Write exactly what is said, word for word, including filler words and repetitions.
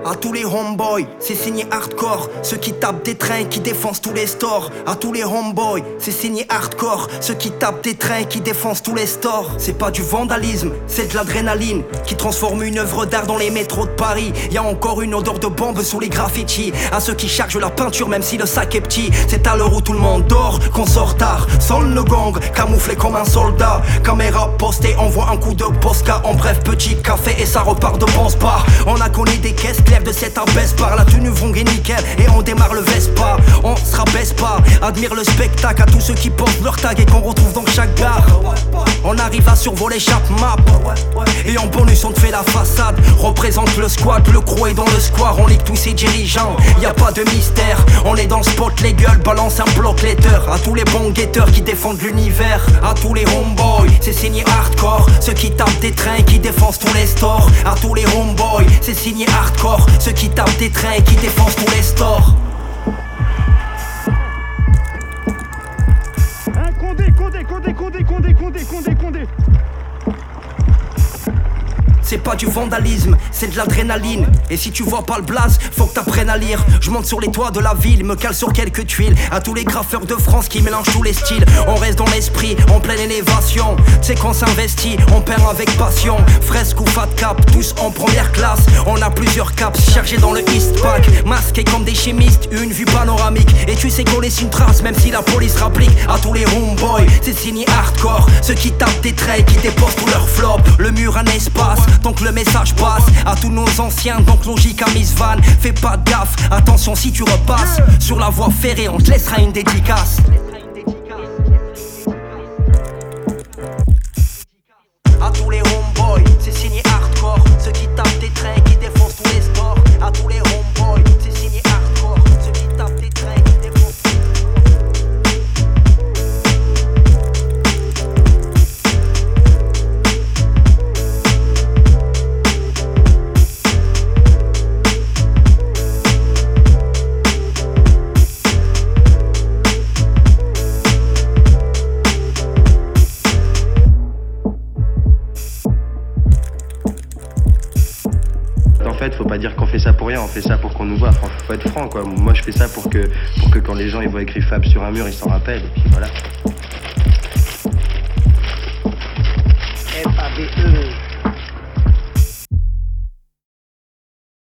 À tous les homeboys, c'est signé hardcore. Ceux qui tapent des trains, qui défoncent tous les stores. À tous les homeboys, c'est signé hardcore. Ceux qui tapent des trains, qui défoncent tous les stores. C'est pas du vandalisme, c'est de l'adrénaline qui transforme une œuvre d'art dans les métros de Paris. Y'a encore une odeur de bombe sous les graffitis. À ceux qui chargent la peinture même si le sac est petit. C'est à l'heure où tout le monde dort qu'on sort tard. Sonne le gong, camouflé comme un soldat. Caméra postée, envoie un coup de posca. En bref, petit café et ça repart de bon spa. On a collé des caisses de cette abaisse par la tenue vont et nickel et on démarre le Vespa. On se rabaisse pas, admire le spectacle à tous ceux qui portent leur tag et qu'on retrouve dans chaque gare. On arrive à survoler chaque map et en bonus on te fait la façade. Représente le squad, le crew est dans le square. On ligue tous ces dirigeants, y a pas de mystère. On est dans le spot, les gueules, balance un bloc letter. À tous les bons guetteurs qui défendent l'univers. À tous les homeboys, c'est signé hardcore. Ceux qui tapent des trains, qui défoncent tous les stores. À tous les homeboys, c'est signé hardcore. Ceux qui tapent des trains et qui défoncent tous les stores. Hein, Condé, Condé, Condé, Condé, Condé, Condé, Condé, Condé. C'est pas du vandalisme, c'est de l'adrénaline. Et si tu vois pas le blaze, faut que t'apprennes à lire. Je monte sur les toits de la ville, me cale sur quelques tuiles. À tous les graffeurs de France qui mélangent tous les styles. On reste dans l'esprit, en pleine élévation. Tu sais qu'on s'investit, on perd avec passion. Fresque ou fat cap, tous en première classe. On a plusieurs caps chargés dans le East Pack. Masqués comme des chimistes, une vue panoramique. Et tu sais qu'on laisse une trace, même si la police rapplique. À tous les homeboys, c'est signé hardcore. Ceux qui tapent des traits, qui déposent tout leur flop. Le mur un espace, donc le message passe à tous nos anciens, donc logique à Miss Van. Fais pas de gaffe, attention si tu repasses sur la voie ferrée, on te laissera une dédicace. À tous les homeboys, c'est signé hardcore. Ceux qui tapent des trains, qui défoncent tous les stores. À tous les homeboys, c'est signé hardcore. Ceux qui tapent des trains, qui défoncent. En fait, faut pas dire qu'on fait ça pour rien, on fait ça pour qu'on nous voit. Enfin, faut être franc, quoi. Moi, je fais ça pour que, pour que quand les gens ils voient écrit Fab sur un mur, ils s'en rappellent. Et puis voilà. F A B E